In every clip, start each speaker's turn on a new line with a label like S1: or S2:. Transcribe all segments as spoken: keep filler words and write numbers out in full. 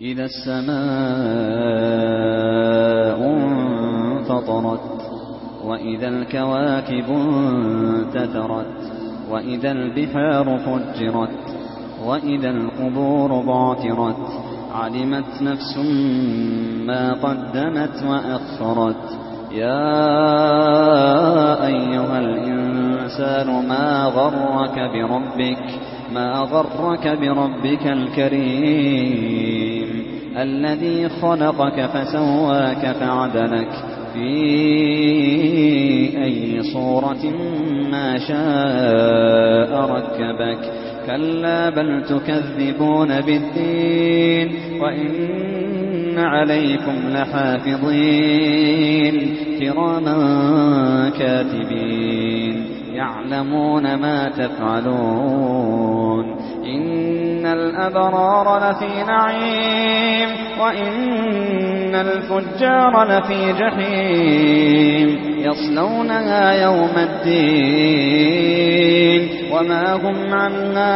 S1: إذا السماء انفطرت وإذا الكواكب انتثرت وإذا البحار فجرت وإذا القبور بعثرت علمت نفس ما قدمت وأخرت. يا أيها الإنسان ما غرك بربك ما غرك بربك الكريم الذي خلقك فسواك فعدلك في أي صورة ما شاء ركبك. كلا بل تكذبون بالدين وإن عليكم لحافظين كراما كاتبين يعلمون ما تفعلون. إن الأبرار لفي نعيم وإن الفجار لفي جحيم يصلونها يوم الدين وما هم عنها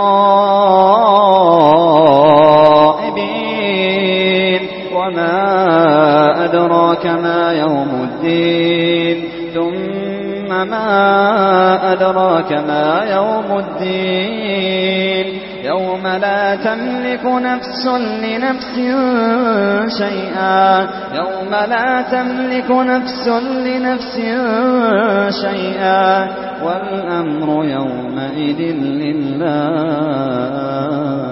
S1: بغائبين. وما أدراك ما يوم الدين ثم ما أدراك ما يوم الدين يوم لا تملك نفس لنفس شيئا يوم لا تملك نفس لنفس شيئا والأمر يومئذ لله.